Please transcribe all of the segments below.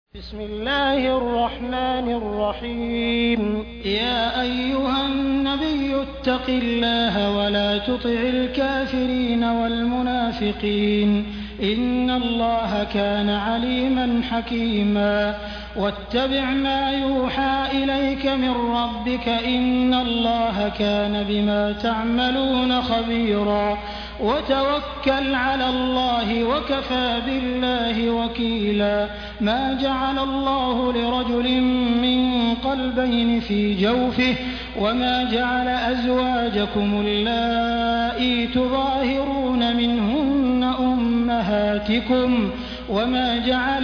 بسم الله الرحمن الرحيم. يا أيها النبي اتق الله ولا تطع الكافرين والمنافقين إن الله كان عليما حكيما. واتبع ما يوحى إليك من ربك إن الله كان بما تعملون خبيرا. وتوكل على الله وكفى بالله وكيلا. ما جعل الله لرجل من قلبين في جوفه وما جعل أزواجكم اللائي تظاهرون منهن أمهاتكم وما جعل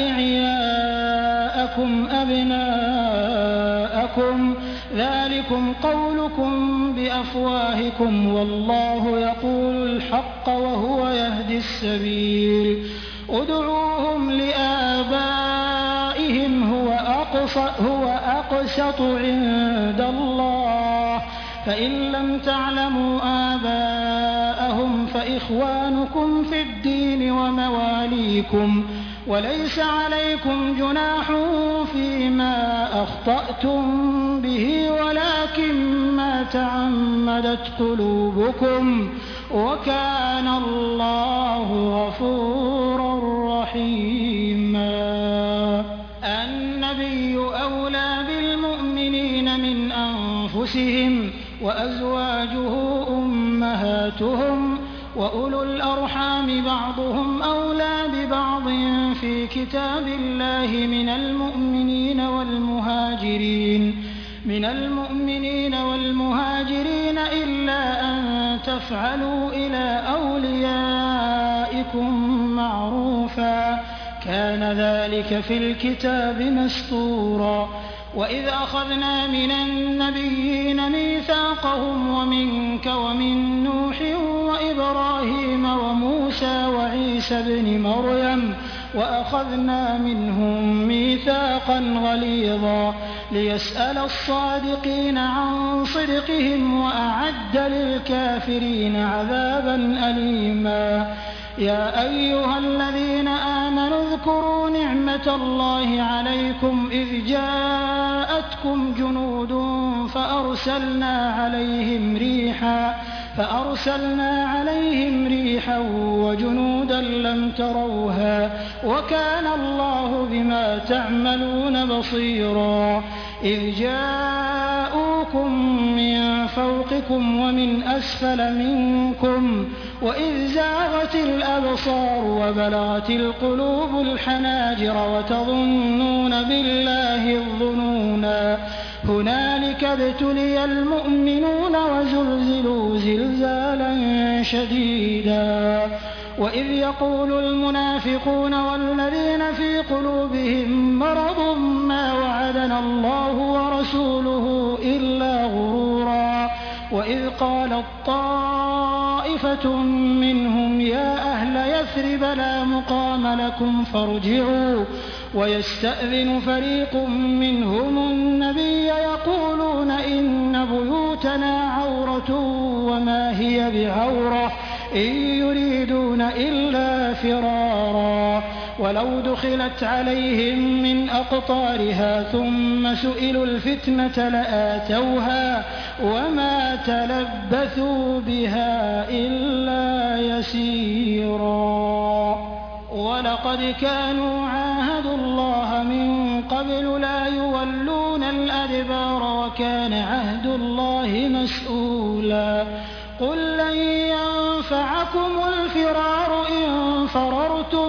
أدعياءكم أبناءكم ذلكم قولكم بأفواهكم والله يقول الحق وهو يهدي السبيل. ادعوهم لآبائهم هو أقسط عند الله فإن لم تعلموا آباءهم فإخوانكم في الدين ومواليكم وليس عليكم جناح فيما أخطأتم به ولكن ما تعمدت قلوبكم وكان الله غفورا رحيما. النبي أولى بالمؤمنين من أنفسهم وأزواجه أمهاتهم وأولو الأرحام بعضهم أولى ببعض في كتاب الله من المؤمنين والمهاجرين إلا أن تفعلوا إلى أوليائكم معروفا كان ذلك في الكتاب مسطورا. وإذ أخذنا من النبيين ميثاقهم ومنك ومن نوح وإبراهيم وموسى وعيسى ابن مريم وأخذنا منهم ميثاقا غليظا ليسأل الصادقين عن صدقهم وأعد للكافرين عذابا أليما. يا أيها الذين آمنوا اذكروا نعمة الله عليكم إذ جاءتكم جنود فأرسلنا عليهم ريحا وجنودا لم تروها وكان الله بما تعملون بصيرا. إذ جاءوكم من فوقكم ومن أسفل منكم وإذ زاغت الأبصار وبلغت القلوب الحناجر وتظنون بالله الظنونا هنالك ابتلي المؤمنون وزلزلوا زلزالا شديدا. وإذ يقول المنافقون والذين في قلوبهم مرض ما وعدنا الله ورسوله إلا غرورا. وإذ قالت طائفة منهم يا أهل يثرب لا مقام لكم فارجعوا ويستأذن فريق منهم النبي يقولون إن بيوتنا عورة وما هي بعورة إن يريدون إلا فرارا. ولو دخلت عليهم من أقطارها ثم سئلوا الفتنة لآتوها وما تلبثوا بها إلا يسيرا. ولقد كانوا عاهدوا الله من قبل لا يولون الأدبار وكان عهد الله مسؤولا. قل لن ينفعكم الفرار إن فررتم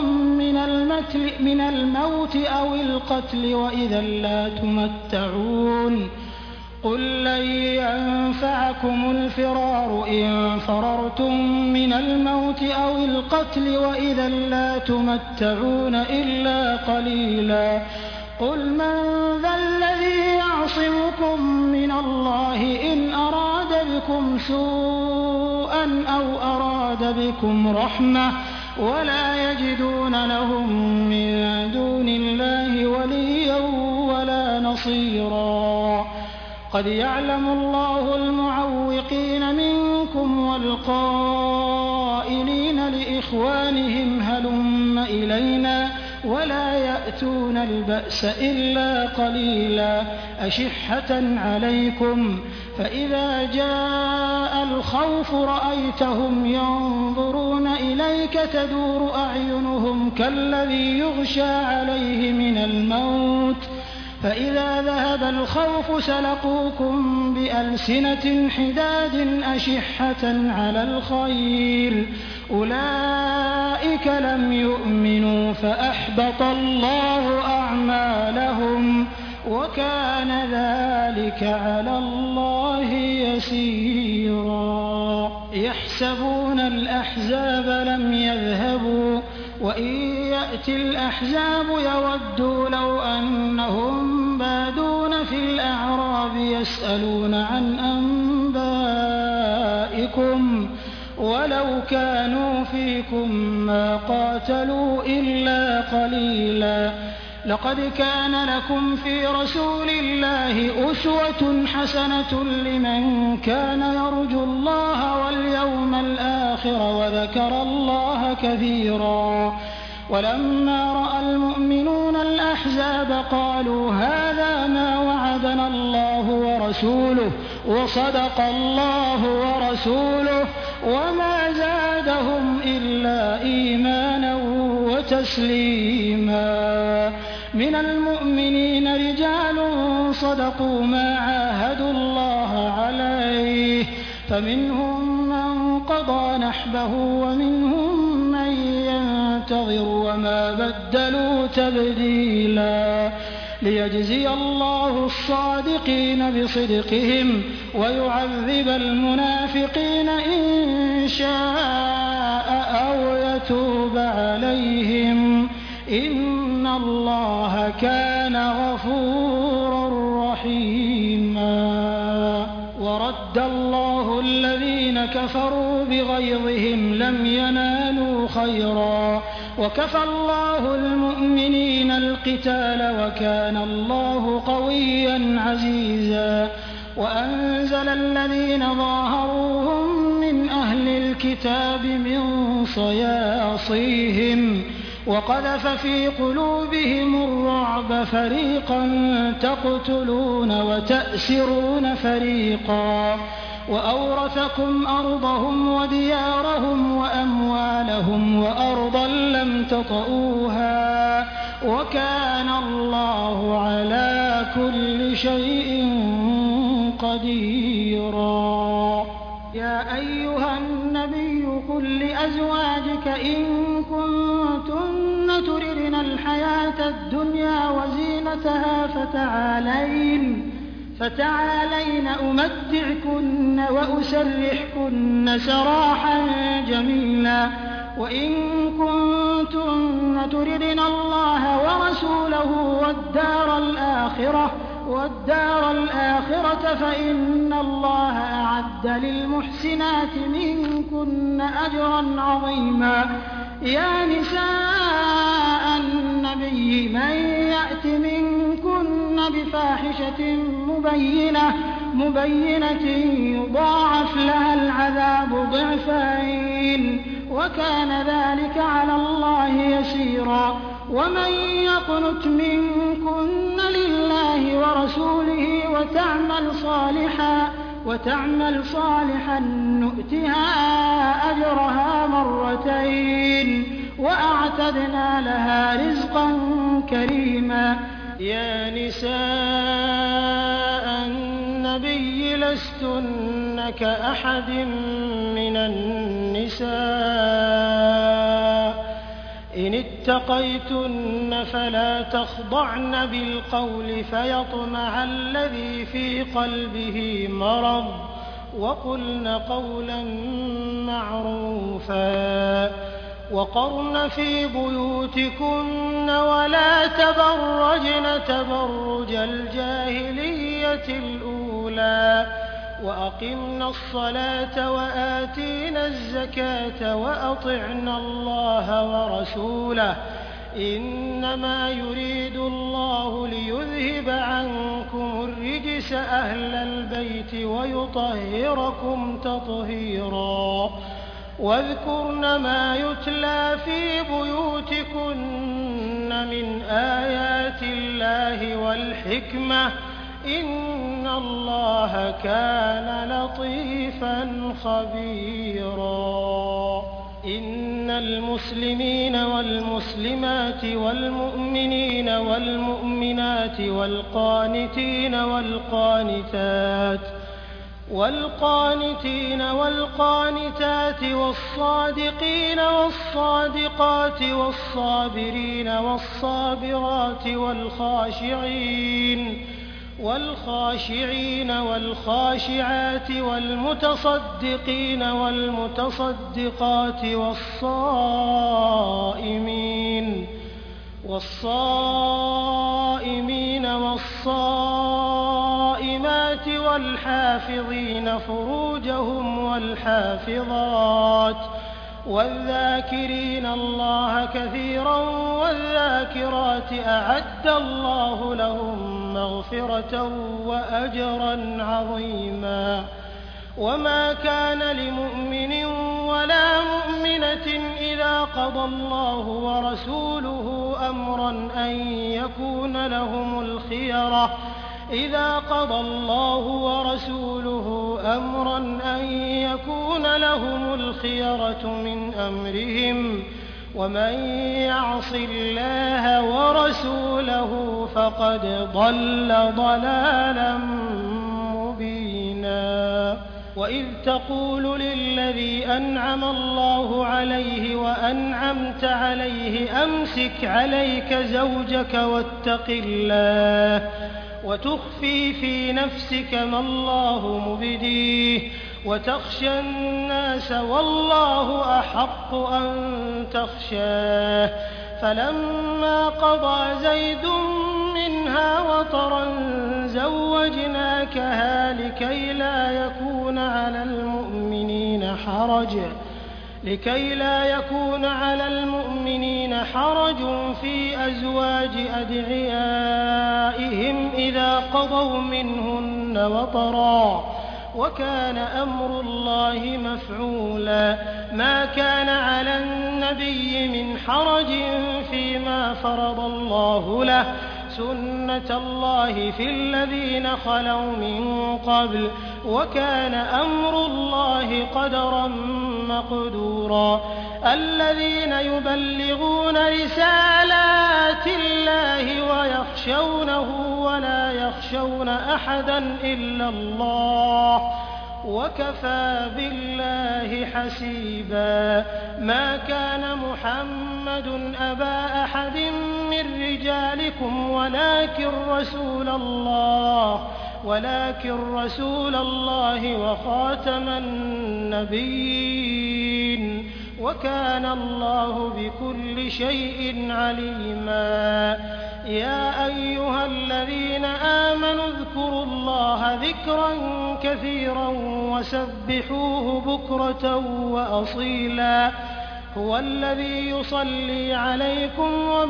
من الموت أو القتل وإذا لا تمتعون. قل لن ينفعكم الفرار إن فررتم من الموت أو القتل وإذا لا تمتعون إلا قليلا. قل من ذا الذي يعصمكم من الله إن أراد بكم سوءا أو أراد بكم رحمة ولا يجدون لهم من دون الله وليا ولا نصيرا. قد يعلم الله المعوقين منكم والقائلين لإخوانهم هلم إلينا ولا يأتون البأس إلا قليلا أشحة عليكم فإذا جاء الخوف رأيتهم ينظرون إليك تدور أعينهم كالذي يغشى عليه من الموت فإذا ذهب الخوف سلقوكم بألسنة حداد أشحة على الخير أولئك لم يؤمنوا فأحبط الله أعمالهم وكان ذلك على الله يسيرا يحسبون الأحزاب لم يذهبوا وإن يأتي الأحزاب يودوا لو أنهم بادون في الأعراب يسألون عن أنبائكم ولو كانوا فيكم ما قاتلوا إلا قليلا لقد كان لكم في رسول الله أسوة حسنة لمن كان يرجو الله واليوم الآخر وذكر الله كثيرا ولما رأى المؤمنون الأحزاب قالوا هذا ما وعدنا الله ورسوله وصدق الله ورسوله وما زادهم إلا إيمانا وتسليما من المؤمنين رجال صدقوا ما عاهدوا الله عليه فمنهم من قضى نحبه ومنهم من ينتظر وما بدلوا تبديلا ليجزي الله الصادقين بصدقهم ويعذب المنافقين إن شاء أو يتوب عليهم إن الله كان غفورا رحيما ورد الله الذين كفروا بغيظهم لم ينالوا خيرا وكفى الله المؤمنين القتال وكان الله قويا عزيزا وأنزل الذين ظاهروهم من أهل الكتاب من صياصيهم وقذف في قلوبهم الرعب فريقا تقتلون وتأسرون فريقا وأورثكم أرضهم وديارهم وأموالهم وأرضا لم تطئوها وكان الله على كل شيء قديرا يا أيها النبي قل لأزواجك إن كنتن تردن الحياة الدنيا وزينتها فتعالين أمتعكن وأسرحكن سراحا جميلا وإن كنتن تردن الله ورسوله والدار الآخرة فإن الله أعد للمحسنات منكن أجرا عظيما يا نساء النبي من يأت منكن بفاحشة مبينة يضاعف لها العذاب ضعفين وكان ذلك على الله يسيرا ومن يقنت منكن لله ورسوله وتعمل صالحا نؤتها أجرها مرتين وأعتدنا لها رزقا كريما يا نساء النبي لستن كأحد من النساء إن اتقيتن فلا تخضعن بالقول فيطمع الذي في قلبه مرض وقلن قولا معروفا وقرن في بيوتكن ولا تبرجن تبرج الجاهلية الأولى وأقمنا الصلاة وآتينا الزكاة وأطعنا الله ورسوله إنما يريد الله ليذهب عنكم الرجس أهل البيت ويطهركم تطهيرا واذكرن ما يتلى في بيوتكن من آيات الله والحكمة إن الله كان لطيفا خبيرا إن المسلمين والمسلمات والمؤمنين والمؤمنات والقانتين والقانتات والصادقين والصادقات والصابرين والصابرات والخاشعين والخاشعات والمتصدقين والمتصدقات والصائمين والصائمات والحافظين فروجهم والحافظات والذاكرين الله كثيرا والذاكرات أعد الله لهم مغفرة وأجرا عظيما وما كان لمؤمن ولا مؤمنة إذا قضى الله ورسوله أمرا أن يكون لهم الخيرة من أمرهم ومن يعص الله ورسوله فقد ضل ضلالا مبينا وإذ تقول للذي أنعم الله عليه وأنعمت عليه أمسك عليك زوجك واتق الله وتخفي في نفسك ما الله مبديه وتخشى الناس والله أحق أن تخشاه فلما قضى زيد منها وطرا زوجناكها لكي لا يكون على المؤمنين حرج في أزواج أدعيائهم إذا قضوا منهن وطرا وكان أمر الله مفعولا ما كان على النبي من حرج فيما فرض الله له سنة الله في الذين خلوا من قبل وكان أمر الله قدرا مقدورا الذين يبلغون رسالات الله ويخشونه ولا يخشون أحدا إلا الله وكفى بالله حسيبا ما كان محمد أبا أحد من رجالكم ولكن رسول الله وخاتم النبيين وكان الله بكل شيء عليما يا أيها الذين آمنوا اذكروا الله ذكرا كثيرا وسبحوه بكرة وأصيلا هو الذي يصلي عليكم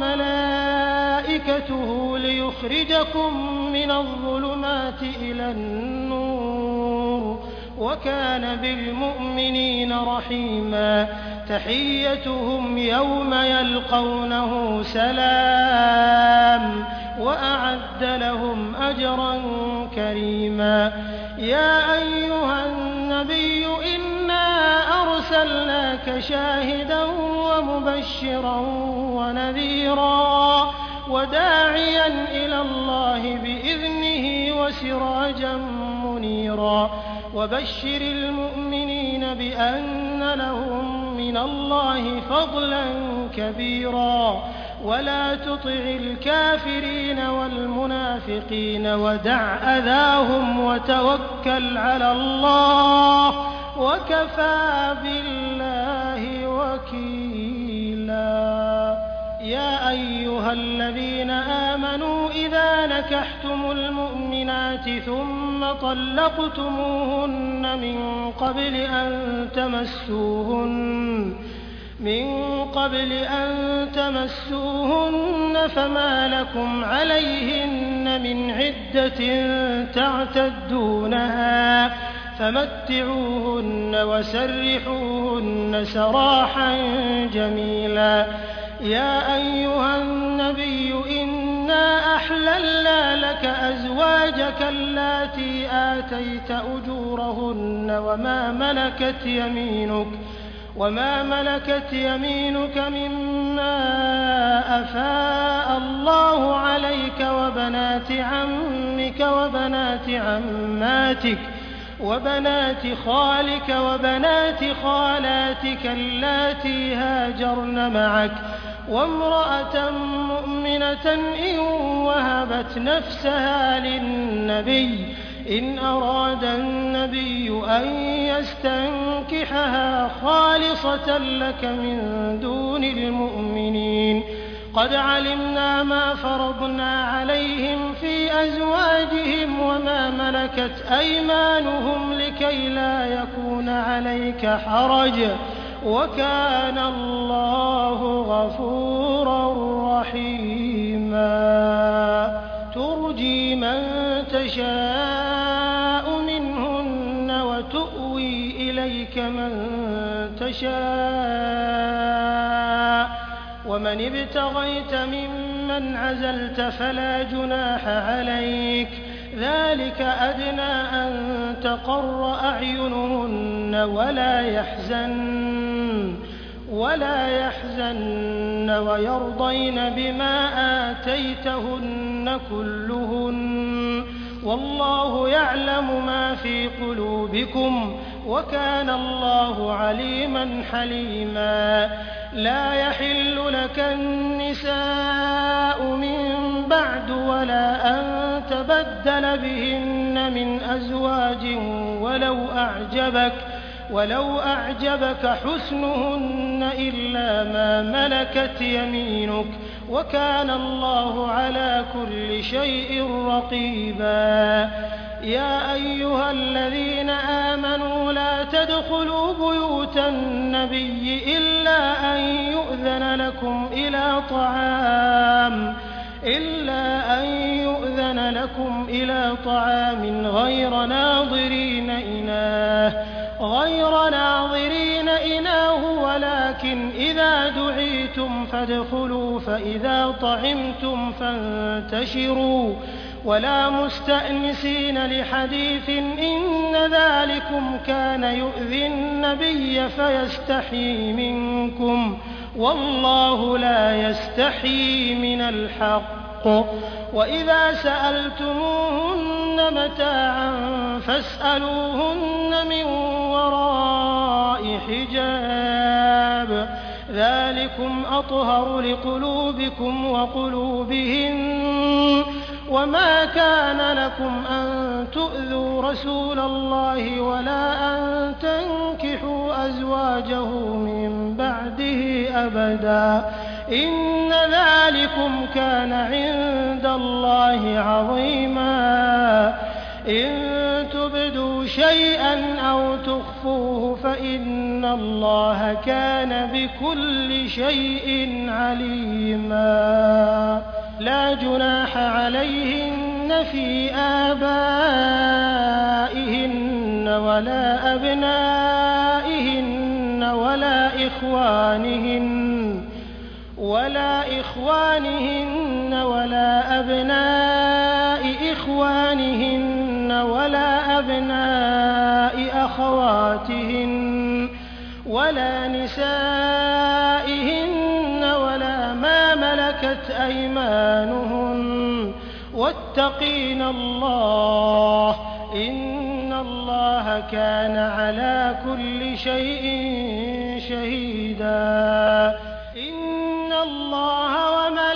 وملائكته ليخرجكم من الظلمات إلى النور وكان بالمؤمنين رحيما تحيتهم يوم يلقونه سلام وأعد لهم أجرا كريما يا أيها النبي إنا أرسلناك شاهدا ومبشرا ونذيرا وداعيا إلى الله بإذنه وسراجا منيرا وبشر المؤمنين بأن لهم من الله فضلا كبيرا ولا تطع الكافرين والمنافقين ودع أذاهم وتوكل على الله وكفى بالله وكيلا يا أيها الذين آمنوا إذا نكحتم المؤمنات ثم طلقتموهن من قبل أن تمسوهن فما لكم عليهن من عدة تعتدونها فمتعوهن وسرحوهن سراحا جميلا يا أيها النبي إنا أحللنا لك أزواجك اللاتي آتيت أجورهن وما ملكت يمينك مما أفاء الله عليك وبنات عمك وبنات عماتك وبنات خالك وبنات خالاتك اللاتي هاجرن معك وامرأة مؤمنة إن وهبت نفسها للنبي إن أراد النبي أن يستنكحها خالصة لك من دون المؤمنين قد علمنا ما فرضنا عليهم في أزواجهم وما ملكت أيمانهم لكي لا يكون عليك حرج وكان الله غفورا رحيما ترجي من تشاء منهن وتؤوي إليك من تشاء ومن ابتغيت ممن عزلت فلا جناح عليك ذلك أدنى أن تقر أعينهن ولا يحزن ويرضين بما آتيتهن كلهن والله يعلم ما في قلوبكم وكان الله عليما حليما لا يحل لك النساء من بعد ولا أن تبدل بهن من أزواج ولو أعجبك حسنهن إلا ما ملكت يمينك وكان الله على كل شيء رقيبا يا أيها الذين آمنوا لا تدخلوا بيوت النبي إلا أن يؤذن لكم إلى طعام غير ناظرين إناه ولكن إذا دعيتم فادخلوا فإذا طعمتم فانتشروا ولا مستأنسين لحديث إن ذلكم كان يؤذي النبي فيستحيي منكم والله لا يستحيي من الحق وإذا سألتموهن متاعا فاسألوهن من وراء حجاب ذلكم أطهر لقلوبكم وقلوبهن وما كان لكم أن تؤذوا رسول الله ولا أن تنكحوا أزواجه من بعده أبدا إن ذلكم كان عند الله عظيما إن تبدوا شيئا أو تخفوه فإن الله كان بكل شيء عليما لا جناح عليهن في آبائهن ولا أبنائهن ولا إخوانهن ولا أبناء إخوانهن ولا أبناء أخواتهن ولا نسائهن ولا ما ملكت أيمانهن واتقين الله إن الله كان على كل شيء شهيدا إن الله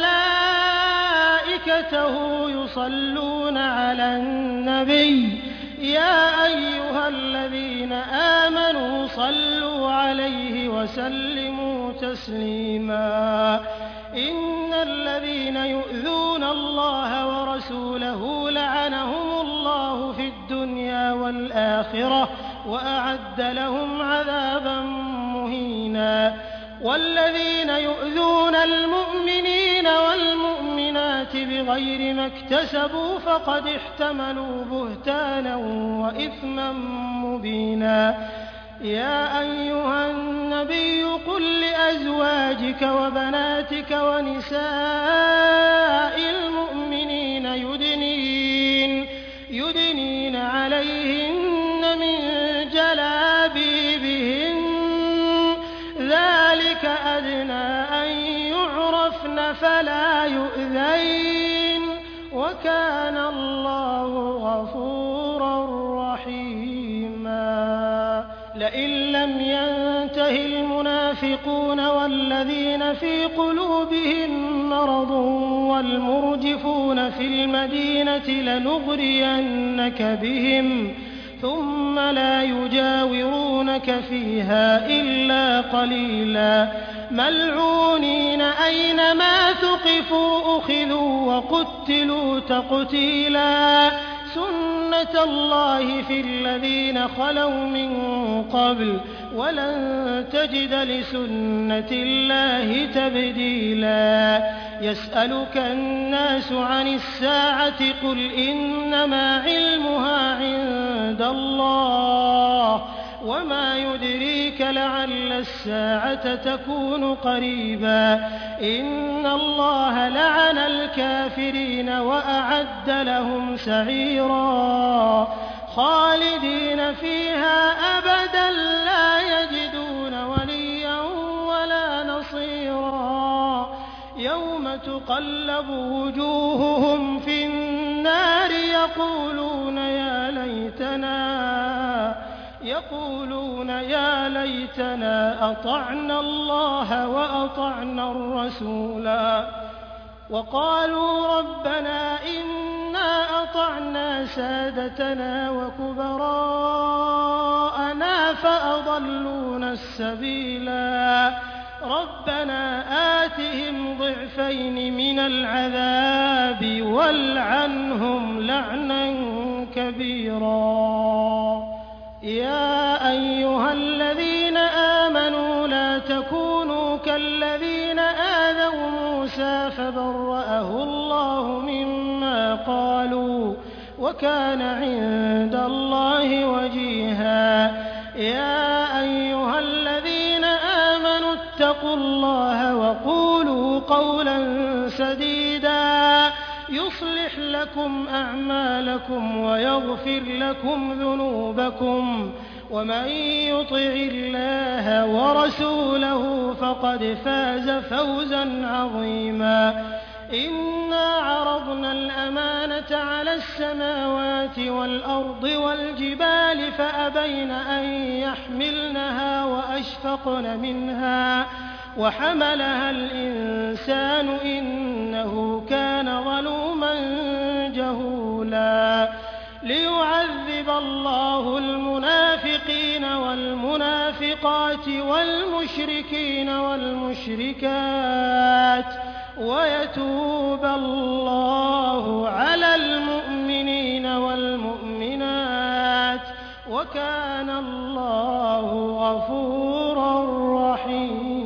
وملائكته يصلون على النبي يا أيها الذين آمنوا صلوا عليه وسلموا تسليما إن الذين يؤذون الله ورسوله لعنهم الله في الدنيا والآخرة وأعد لهم عذابا مهينا والذين يؤذون المؤمنين والمؤمنات بغير ما اكتسبوا فقد احتملوا بهتانا وإثما مبينا يا أيها النبي قل لأزواجك وبناتك ونساء المؤمنين يدنين عليهن من جلابيبهن ذلك أدنى أن يعرفن فلا يؤذين وكان الله غفورا رحيما لئن لم ينته المنافقون والذين في قلوبهم مرض والمرجفون في المدينة لنغرينك بهم ثم لا يجاورونك فيها إلا قليلا ملعونين أينما ثقفوا أخذوا وقتلوا تقتيلا سنة الله في الذين خلوا من قبل ولن تجد لسنة الله تبديلا يسألك الناس عن الساعة قل إنما علمها عند الله وما يدريك لعل الساعة تكون قريبا إن الله لعن الكافرين وأعد لهم سعيرا خالدين فيها أبدا لا يجدون وليا ولا نصيرا يوم تقلب وجوههم في النار يقولون يا ليتنا أطعنا الله وأطعنا الرسولا وقالوا ربنا إنا أطعنا سادتنا وكبراءنا فأضلونا السبيلا ربنا آتهم ضعفين من العذاب والعنهم لعنا كبيرا يا أيها الذين آمنوا لا تكونوا كالذين آذوا موسى فبرأه الله مما قالوا وكان عند الله وجيها يا أيها الذين آمنوا اتقوا الله وقولوا قولا سديدا يصلح لكم أعمالكم ويغفر لكم ذنوبكم ومن يطع الله ورسوله فقد فاز فوزا عظيما إنا عرضنا الأمانة على السماوات والأرض والجبال فأبين أن يحملنها وأشفقن منها وحملها الإنسان إنه كان ظلوما جهولا ليعذب الله المنافقين والمنافقات والمشركين والمشركات ويتوب الله على المؤمنين والمؤمنات وكان الله غفورا رحيما